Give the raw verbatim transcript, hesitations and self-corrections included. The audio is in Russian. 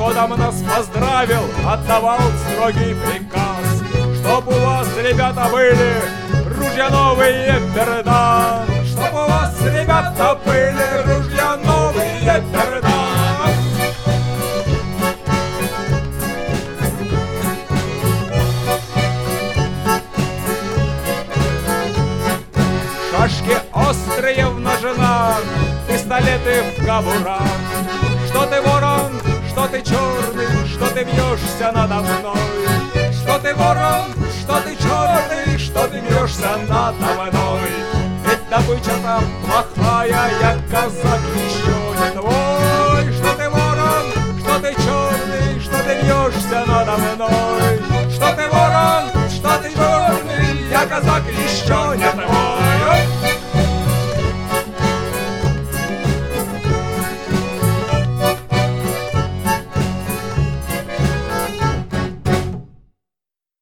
годом нас поздравил, отдавал строгий приказ, чтоб у вас, ребята, были ружья новые Бердан, чтоб у вас, ребята, были ружья новые Бердан. Шашки острые в ножнах, пистолеты в кобурах. Что ты ворон, что ты черный, что ты вьешься надо мной? Что ты ворон, что ты черный, что ты вьешься надо мной? Ведь добыча-то плохая, я казак еще не твой. Что ты ворон, что ты черный, что ты вьешься надо мной? Что ты ворон, что ты черный, я казак еще не